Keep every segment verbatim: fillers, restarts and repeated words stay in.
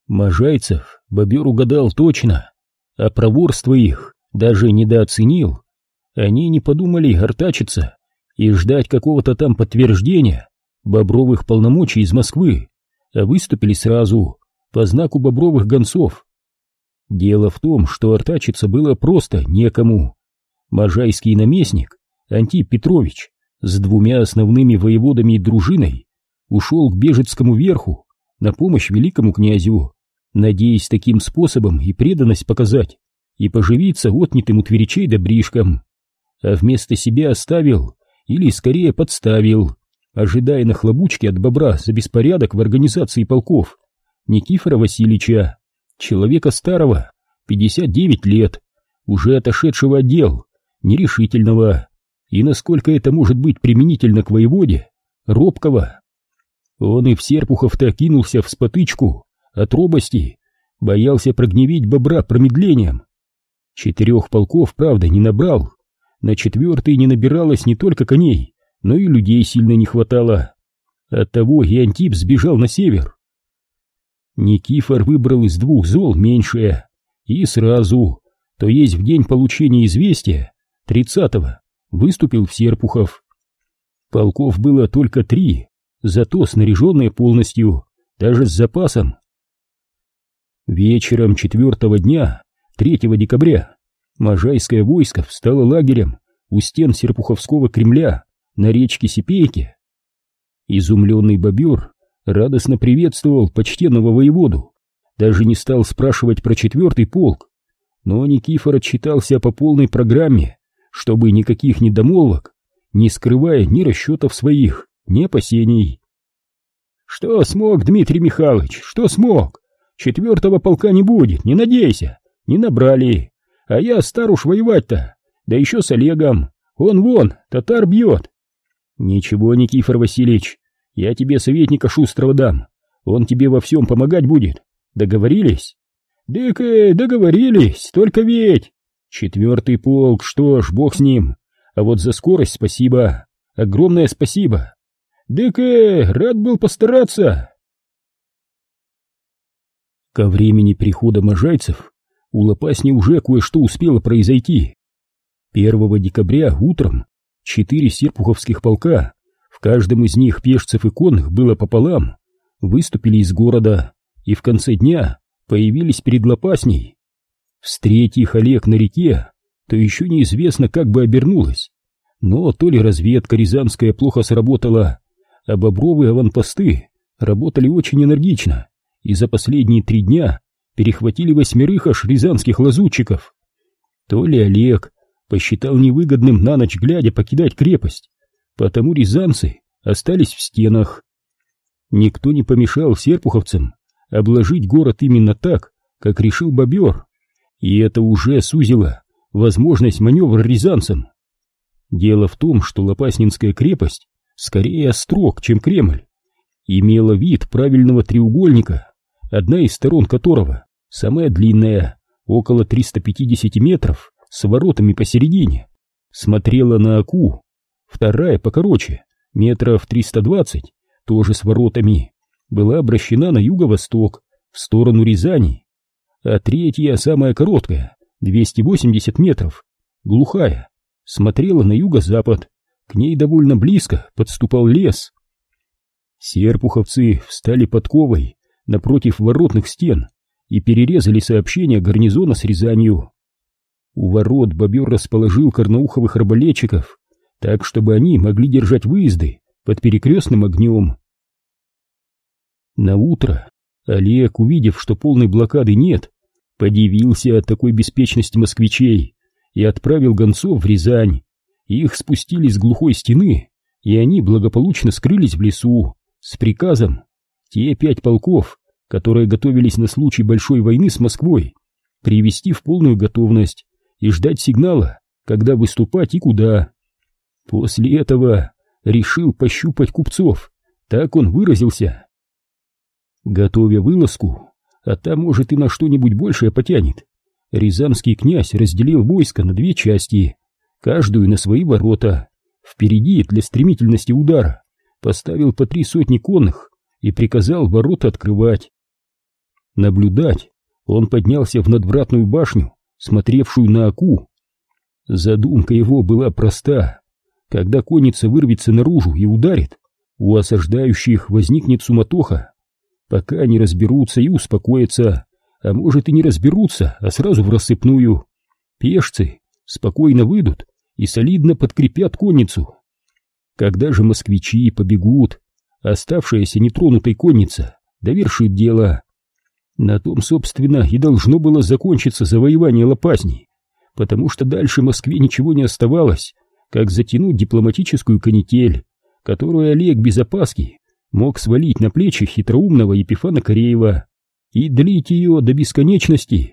Можайцев бобер угадал точно, а проворство их даже недооценил. Они не подумали артачиться и ждать какого-то там подтверждения бобровых полномочий из Москвы, а выступили сразу по знаку бобровых гонцов. Дело в том, что артачиться было просто некому. Можайский наместник Антип Петрович с двумя основными воеводами и дружиной ушел к Бежецкому верху на помощь великому князю, надеясь таким способом и преданность показать, и поживиться отнятым у тверичей добришком, а вместо себя оставил, или скорее подставил, ожидая нахлобучки от бобра за беспорядок в организации полков, Никифора Васильевича, человека старого, пятьдесят девять лет, уже отошедшего от дел, нерешительного, и, насколько это может быть применительно к воеводе, робкого. Он и в Серпухов-то кинулся в спотычку от робости, боялся прогневить бобра промедлением. Четырех полков, правда, не набрал, на четвертый не набиралось не только коней, но и людей сильно не хватало. Оттого и Антип сбежал на север. Никифор выбрал из двух зол меньшее, и сразу, то есть в день получения известия, тридцатого, выступил в Серпухов. Полков было только три, зато снаряженные полностью, даже с запасом. Вечером четвертого дня, третьего декабря, Можайское войско встало лагерем у стен Серпуховского Кремля на речке Сипейке. Изумленный бобер радостно приветствовал почтенного воеводу, даже не стал спрашивать про четвертый полк, но Никифор отчитался по полной программе, чтобы никаких недомолвок, не скрывая ни расчетов своих, ни опасений. «Что смог, Дмитрий Михайлович, что смог? Четвертого полка не будет, не надейся, не набрали. А я стар уж воевать-то, да еще с Олегом, он вон, татар бьет». «Ничего, Никифор Васильевич, я тебе советника шустрого дам, он тебе во всем помогать будет. Договорились?» «Дык, договорились, только ведь...» «Четвертый полк, что ж, бог с ним, а вот за скорость спасибо, огромное спасибо. Дык, рад был постараться». Ко времени прихода можайцев у Лопасни уже кое-что успело произойти. Первого декабря утром четыре серпуховских полка, в каждом из них пешцев и конных было пополам, выступили из города и в конце дня появились перед Лопасней. Встреть их Олег на реке, то еще неизвестно, как бы обернулось, но то ли разведка рязанская плохо сработала, а бобровые аванпосты работали очень энергично и за последние три дня перехватили восьмерых аж рязанских лазутчиков. То ли Олег посчитал невыгодным на ночь глядя покидать крепость, потому рязанцы остались в стенах. Никто не помешал серпуховцам обложить город именно так, как решил бобер, и это уже сузило возможность маневра рязанцам. Дело в том, что Лопаснинская крепость скорее острог, чем Кремль, имела вид правильного треугольника, одна из сторон которого, самая длинная, около триста пятьдесят метров, с воротами посередине, смотрела на Оку, вторая покороче, метров триста двадцать, тоже с воротами, была обращена на юго-восток, в сторону Рязани, а третья, самая короткая, двести восемьдесят метров, глухая, смотрела на юго-запад, к ней довольно близко подступал лес. Серпуховцы встали подковой напротив воротных стен и перерезали сообщение гарнизона с Рязанью. У ворот бобер расположил карнауховых арбалетчиков, так, чтобы они могли держать выезды под перекрестным огнем. Наутро Олег, увидев, что полной блокады нет, подивился от такой беспечности москвичей и отправил гонцов в Рязань. Их спустили с глухой стены, и они благополучно скрылись в лесу с приказом те пять полков, которые готовились на случай большой войны с Москвой, привести в полную готовность и ждать сигнала, когда выступать и куда. После этого решил пощупать купцов, так он выразился. Готовя вылазку, а там, может, и на что-нибудь большее потянет, рязанский князь разделил войско на две части, каждую на свои ворота. Впереди для стремительности удара поставил по три сотни конных и приказал ворота открывать. Наблюдать он поднялся в надвратную башню, смотревшую на Оку. Задумка его была проста. Когда конница вырвется наружу и ударит, у осаждающих возникнет суматоха. Пока не разберутся и успокоятся, а может и не разберутся, а сразу в рассыпную. Пешцы спокойно выйдут и солидно подкрепят конницу. Когда же москвичи побегут, оставшаяся нетронутой конница довершит дело. На том, собственно, и должно было закончиться завоевание Лопазней, потому что дальше Москве ничего не оставалось, как затянуть дипломатическую канитель, которую Олег без опаски мог свалить на плечи хитроумного Епифана Кореева и длить ее до бесконечности.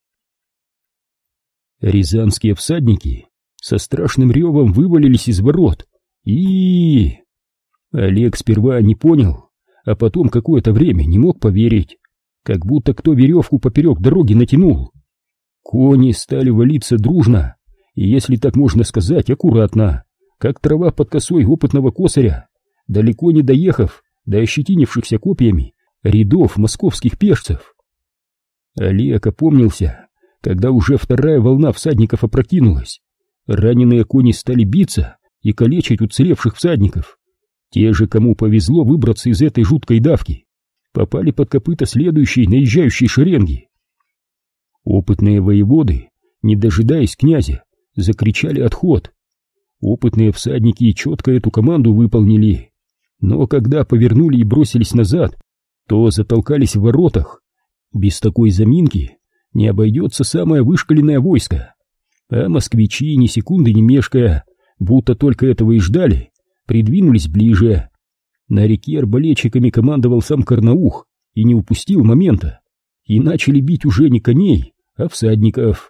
Рязанские всадники со страшным ревом вывалились из ворот, и... Олег сперва не понял, а потом какое-то время не мог поверить, как будто кто веревку поперек дороги натянул. Кони стали валиться дружно, и, если так можно сказать, аккуратно, как трава под косой опытного косаря, далеко не доехав до ощетинившихся копьями рядов московских пешцев. Олег опомнился, когда уже вторая волна всадников опрокинулась. Раненые кони стали биться и калечить уцелевших всадников. Те же, кому повезло выбраться из этой жуткой давки, попали под копыта следующей наезжающей шеренги. Опытные воеводы, не дожидаясь князя, закричали отход. Опытные всадники четко эту команду выполнили, но когда повернули и бросились назад, то затолкались в воротах. Без такой заминки не обойдется самое вышкаленное войско, а москвичи, ни секунды не мешкая, будто только этого и ждали, придвинулись ближе. На реке арбалетчиками командовал сам Карнаух и не упустил момента, и начали бить уже не коней, а всадников.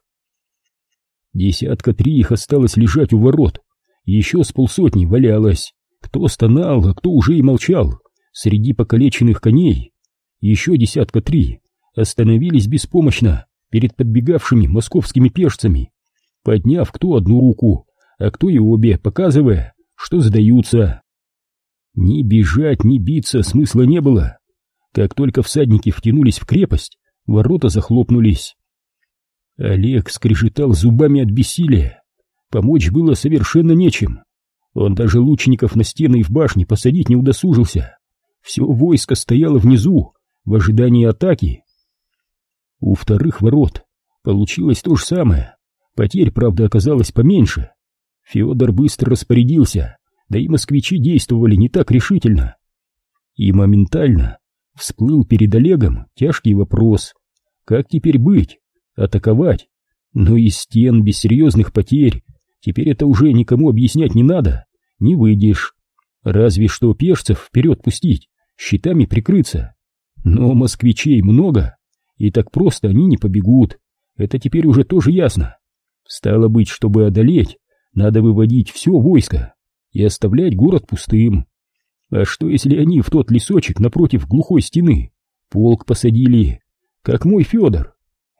Десятка три их осталось лежать у ворот, еще с полсотни валялось, кто стонал, а кто уже и молчал, среди покалеченных коней. Еще десятка три остановились беспомощно перед подбегавшими московскими пешцами, подняв кто одну руку, а кто и обе, показывая, что сдаются. Ни бежать, ни биться смысла не было. Как только всадники втянулись в крепость, ворота захлопнулись. Олег скрежетал зубами от бессилия. Помочь было совершенно нечем. Он даже лучников на стены и в башне посадить не удосужился. Все войско стояло внизу, в ожидании атаки. У вторых ворот получилось то же самое. Потерь, правда, оказалось поменьше. Федор быстро распорядился, да и москвичи действовали не так решительно. И моментально всплыл перед Олегом тяжкий вопрос: как теперь быть? Атаковать? Но из стен без серьезных потерь теперь это уже никому объяснять не надо, не выйдешь. Разве что пешцев вперед пустить, щитами прикрыться. Но москвичей много, и так просто они не побегут, это теперь уже тоже ясно. Стало быть, чтобы одолеть, надо выводить все войско и оставлять город пустым. А что, если они в тот лесочек напротив глухой стены полк посадили, как мой Федор?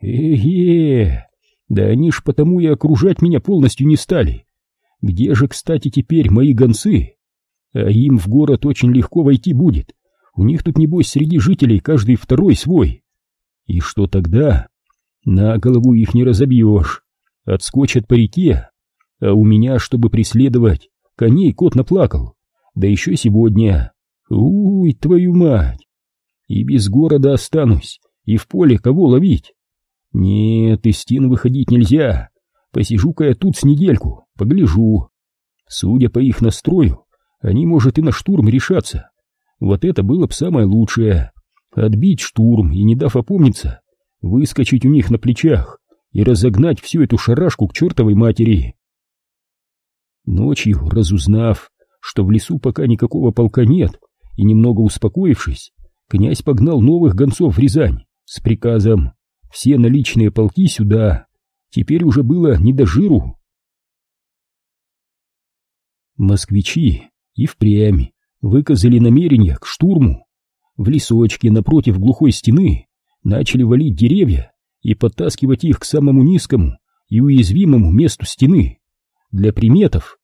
Э-е, да они ж потому и окружать меня полностью не стали. Где же, кстати, теперь мои гонцы? А им в город очень легко войти будет. У них тут, небось, среди жителей каждый второй свой. И что тогда? На голову их не разобьешь. Отскочат по реке. А у меня, чтобы преследовать, коней кот наплакал. Да еще сегодня. Уй, твою мать! И без города останусь, и в поле кого ловить? Нет, из стен выходить нельзя. Посижу-ка я тут с недельку, погляжу. Судя по их настрою, они, может, и на штурм решатся. Вот это было бы самое лучшее. Отбить штурм и, не дав опомниться, выскочить у них на плечах и разогнать всю эту шарашку к чертовой матери. Ночью, разузнав, что в лесу пока никакого полка нет, и немного успокоившись, князь погнал новых гонцов в Рязань с приказом: все наличные полки сюда. Теперь уже было не до жиру. Москвичи и впрямь выказали намерение к штурму. В лесочке напротив глухой стены начали валить деревья и подтаскивать их к самому низкому и уязвимому месту стены. Для приметов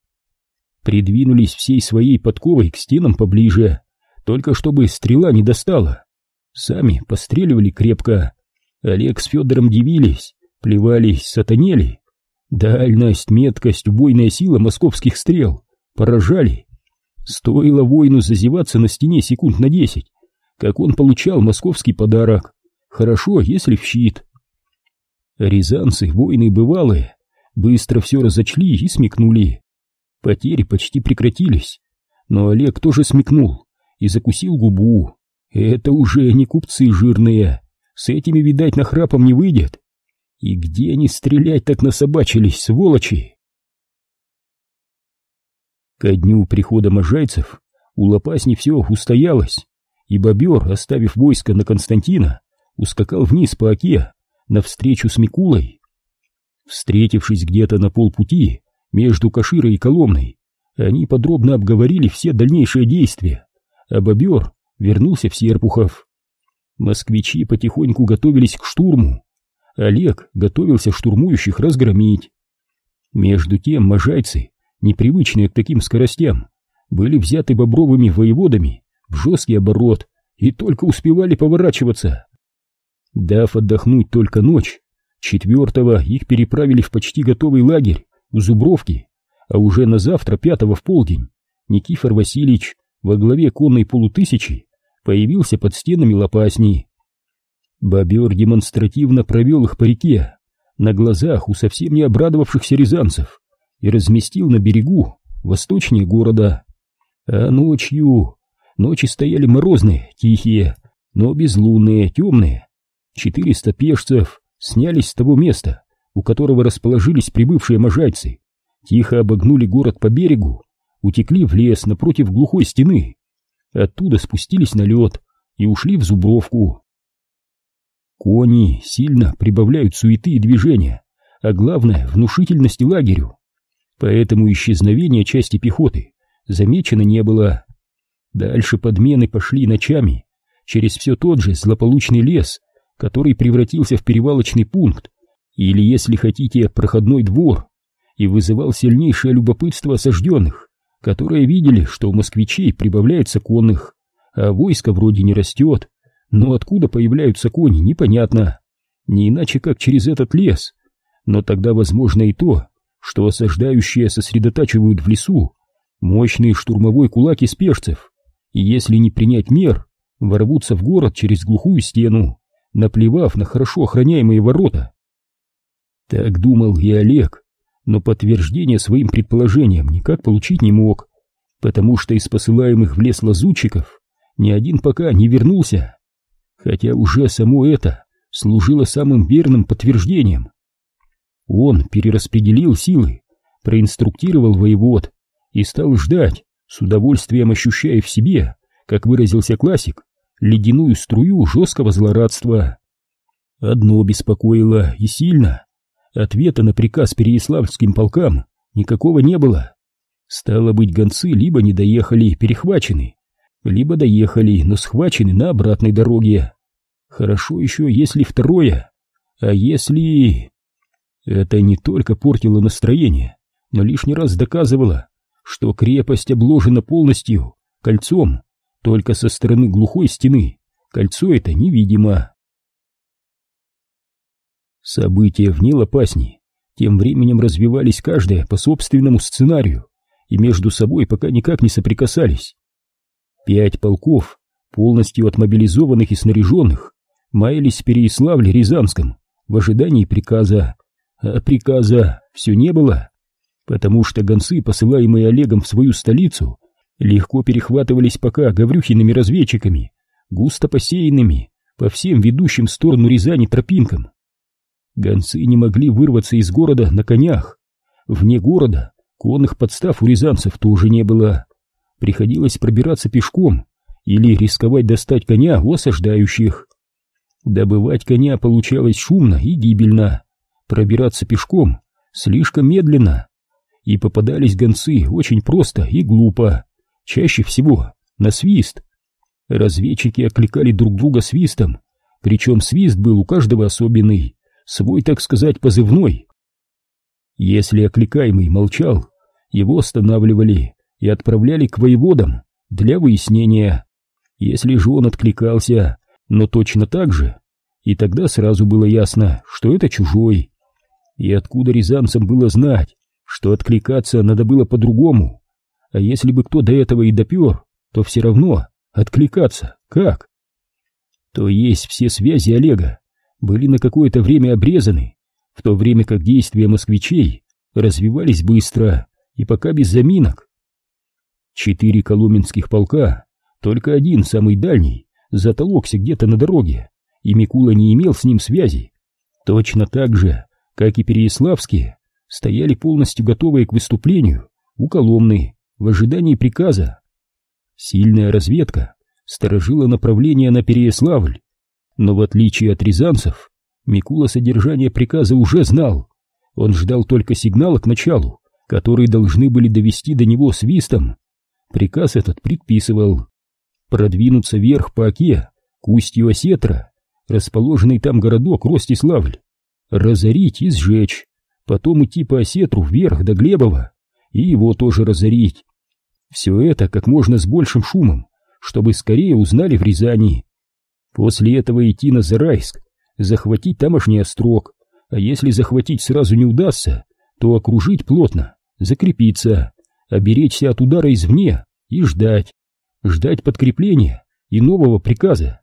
придвинулись всей своей подковой к стенам поближе, только чтобы стрела не достала. Сами постреливали крепко. Олег с Федором дивились, плевались, сатанели. Дальность, меткость, убойная сила московских стрел поражали. Стоило воину зазеваться на стене секунд на десять, как он получал московский подарок. Хорошо, если в щит. Рязанцы, воины бывалые, быстро все разочли и смекнули. Потери почти прекратились, но Олег тоже смекнул и закусил губу. Это уже не купцы жирные, с этими, видать, нахрапом не выйдет. И где они стрелять так насобачились, сволочи? Ко дню прихода можайцев у Лопасни все устоялось, и бобер, оставив войско на Константина, ускакал вниз по оке навстречу с Микулой. Встретившись где-то на полпути между Каширой и Коломной, они подробно обговорили все дальнейшие действия, а бобер вернулся в Серпухов. Москвичи потихоньку готовились к штурму. Олег готовился штурмующих разгромить. Между тем можайцы, непривычные к таким скоростям, были взяты бобровыми воеводами в жесткий оборот и только успевали поворачиваться. Дав отдохнуть только ночь, четвертого их переправили в почти готовый лагерь у Зубровки, а уже на завтра, пятого в полдень, Никифор Васильевич во главе конной полутысячи появился под стенами Лопасни. Бобер демонстративно провел их по реке, на глазах у совсем не обрадовавшихся рязанцев, и разместил на берегу, восточнее города. А ночью... Ночи стояли морозные, тихие, но безлунные, темные. Четыреста пешцев снялись с того места, у которого расположились прибывшие можайцы, тихо обогнули город по берегу, утекли в лес напротив глухой стены. Оттуда спустились на лед и ушли в Зубровку. Кони сильно прибавляют суеты и движения, а главное — внушительности лагерю. Поэтому исчезновения части пехоты замечено не было. Дальше подмены пошли ночами через все тот же злополучный лес, который превратился в перевалочный пункт, или, если хотите, проходной двор, и вызывал сильнейшее любопытство осажденных, которые видели, что у москвичей прибавляется конных, а войско вроде не растет, но откуда появляются кони, непонятно, не иначе как через этот лес. Но тогда возможно и то, что осаждающие сосредотачивают в лесу мощный штурмовой кулак из пешцев, и если не принять мер, ворвутся в город через глухую стену, наплевав на хорошо охраняемые ворота. Так думал и Олег, но подтверждение своим предположениям никак получить не мог, потому что из посылаемых в лес лазутчиков ни один пока не вернулся, хотя уже само это служило самым верным подтверждением. Он перераспределил силы, проинструктировал воевод и стал ждать, с удовольствием ощущая в себе, как выразился классик, ледяную струю жесткого злорадства. Одно беспокоило и сильно: ответа на приказ переяславским полкам никакого не было. Стало быть, гонцы либо не доехали, перехвачены, либо доехали, но схвачены на обратной дороге. Хорошо еще, если второе. А если... Это не только портило настроение, но лишний раз доказывало, что крепость обложена полностью кольцом, только со стороны глухой стены кольцо это невидимо. События вне Лопасни тем временем развивались каждое по собственному сценарию и между собой пока никак не соприкасались. Пять полков, полностью отмобилизованных и снаряженных, маялись в Переяславле-Рязанском в ожидании приказа, а приказа все не было, потому что гонцы, посылаемые Олегом в свою столицу, легко перехватывались пока Гаврюхиными разведчиками, густо посеянными по всем ведущим в сторону Рязани тропинкам. Гонцы не могли вырваться из города на конях. Вне города конных подстав у рязанцев тоже не было. Приходилось пробираться пешком или рисковать достать коня у осаждающих. Добывать коня получалось шумно и гибельно, пробираться пешком слишком медленно. И попадались гонцы очень просто и глупо, чаще всего на свист. Разведчики окликали друг друга свистом, причем свист был у каждого особенный, свой, так сказать, позывной. Если окликаемый молчал, его останавливали и отправляли к воеводам для выяснения. Если же он откликался, но точно так же. И тогда сразу было ясно, что это чужой. И откуда рязанцам было знать, что откликаться надо было по-другому? А если бы кто до этого и допер, то все равно откликаться как? То есть все связи Олега были на какое-то время обрезаны, в то время как действия москвичей развивались быстро и пока без заминок. Четыре коломенских полка, только один, самый дальний, затолокся где-то на дороге, и Микула не имел с ним связи. Точно так же, как и переяславские, стояли полностью готовые к выступлению у Коломны в ожидании приказа. Сильная разведка сторожила направление на Переяславль, но в отличие от рязанцев, Микула содержание приказа уже знал. Он ждал только сигнала к началу, который должны были довести до него свистом. Приказ этот предписывал продвинуться вверх по Оке к устью Осетра, расположенный там городок Ростиславль, разорить и сжечь, потом идти по Осетру вверх до Глебова и его тоже разорить. Все это как можно с большим шумом, чтобы скорее узнали в Рязани. После этого идти на Зарайск, захватить тамошний острог, а если захватить сразу не удастся, то окружить плотно, закрепиться, оберечься от удара извне и ждать, ждать подкрепления и нового приказа.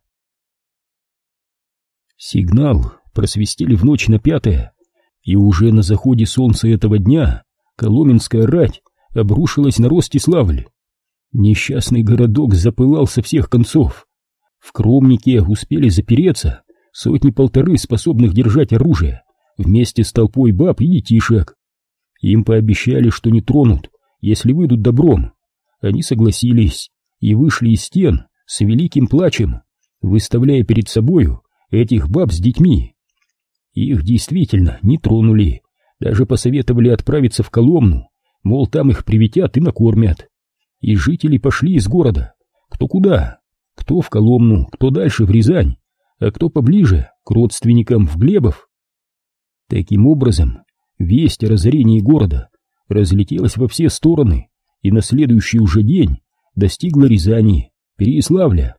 Сигнал просвистели в ночь на пятое, и уже на заходе солнца этого дня коломенская рать обрушилась на Ростиславль. Несчастный городок запылал со всех концов. В Кромнике успели запереться сотни-полторы способных держать оружие вместе с толпой баб и детишек. Им пообещали, что не тронут, если выйдут добром. Они согласились и вышли из стен с великим плачем, выставляя перед собою этих баб с детьми. Их действительно не тронули, даже посоветовали отправиться в Коломну, мол, там их приветят и накормят. И жители пошли из города, кто куда, кто в Коломну, кто дальше в Рязань, а кто поближе к родственникам в Глебов. Таким образом, весть о разорении города разлетелась во все стороны и на следующий уже день достигла Рязани, Переяславля.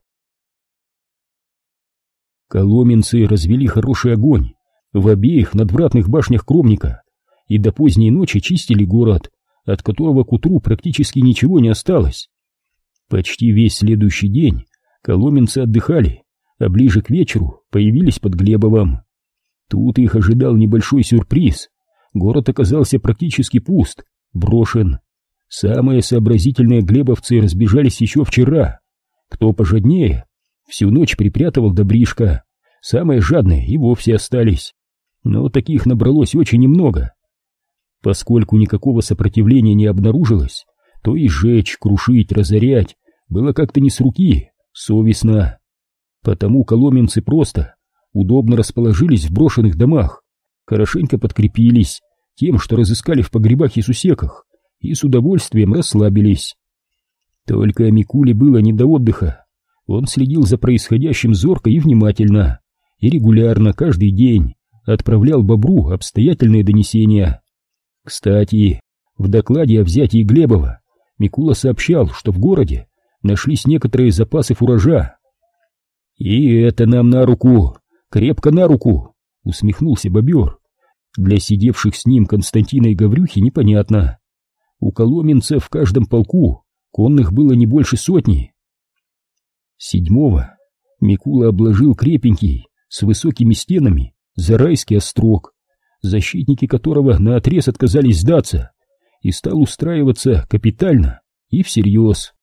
Коломенцы развели хороший огонь в обеих надвратных башнях Кромника и до поздней ночи чистили город, от которого к утру практически ничего не осталось. Почти весь следующий день коломенцы отдыхали, а ближе к вечеру появились под Глебовом. Тут их ожидал небольшой сюрприз. Город оказался практически пуст, брошен. Самые сообразительные глебовцы разбежались еще вчера. Кто пожаднее, всю ночь припрятывал добришко. Самые жадные и вовсе остались. Но таких набралось очень немного. Поскольку никакого сопротивления не обнаружилось, то и сжечь, крушить, разорять было как-то не с руки, совестно. Потому коломенцы просто удобно расположились в брошенных домах, хорошенько подкрепились тем, что разыскали в погребах и сусеках, и с удовольствием расслабились. Только Микуле было не до отдыха. Он следил за происходящим зорко и внимательно, и регулярно, каждый день, отправлял Бобру обстоятельные донесения. Кстати, в докладе о взятии Глебова Микула сообщал, что в городе нашлись некоторые запасы фуража. «И это нам на руку, крепко на руку», — усмехнулся бобер. Для сидевших с ним Константина и Гаврюхи непонятно. У коломенцев в каждом полку конных было не больше сотни. Седьмого Микула обложил крепенький, с высокими стенами, Зарайский острог, защитники которого наотрез отказались сдаться, и стал устраиваться капитально и всерьез.